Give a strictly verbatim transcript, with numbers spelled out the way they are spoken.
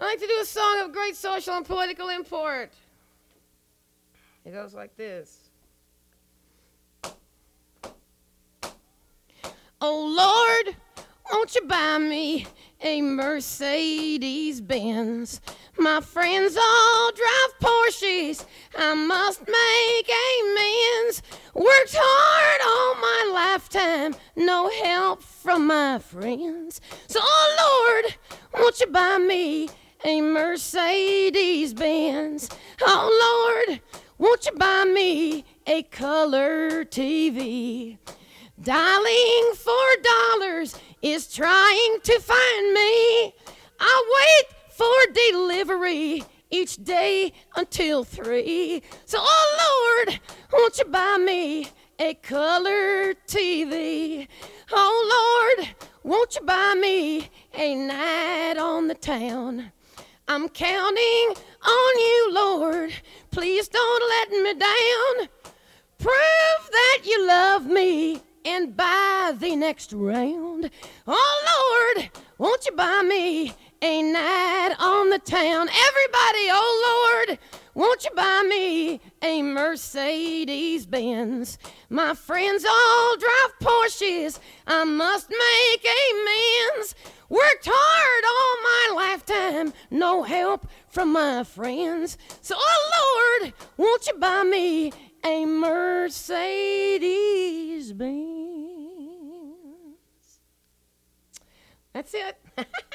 I like to do a song of great social and political import. It goes like this. Oh Lord, won't you buy me a Mercedes Benz? My friends all drive Porsches, I must make amends. Worked hard all my lifetime, no help from my friends. So oh Lord, won't you buy me a Mercedes Benz? Oh Lord, won't you buy me a color T V? Dialing for dollars is trying to find me. I wait for delivery each day until three. So, oh Lord, won't you buy me a color T V? Oh Lord, won't you buy me a night on the town? I'm counting on you, Lord. Please don't let me down. Prove that you love me and buy the next round. Oh Lord, won't you buy me a night on the town? Everybody, oh Lord, won't you buy me a Mercedes Benz? My friends all drive Porsches, I must make amends. Worked hard all my lifetime, no help from my friends. So oh Lord, won't you buy me a Mercedes Benz? That's it.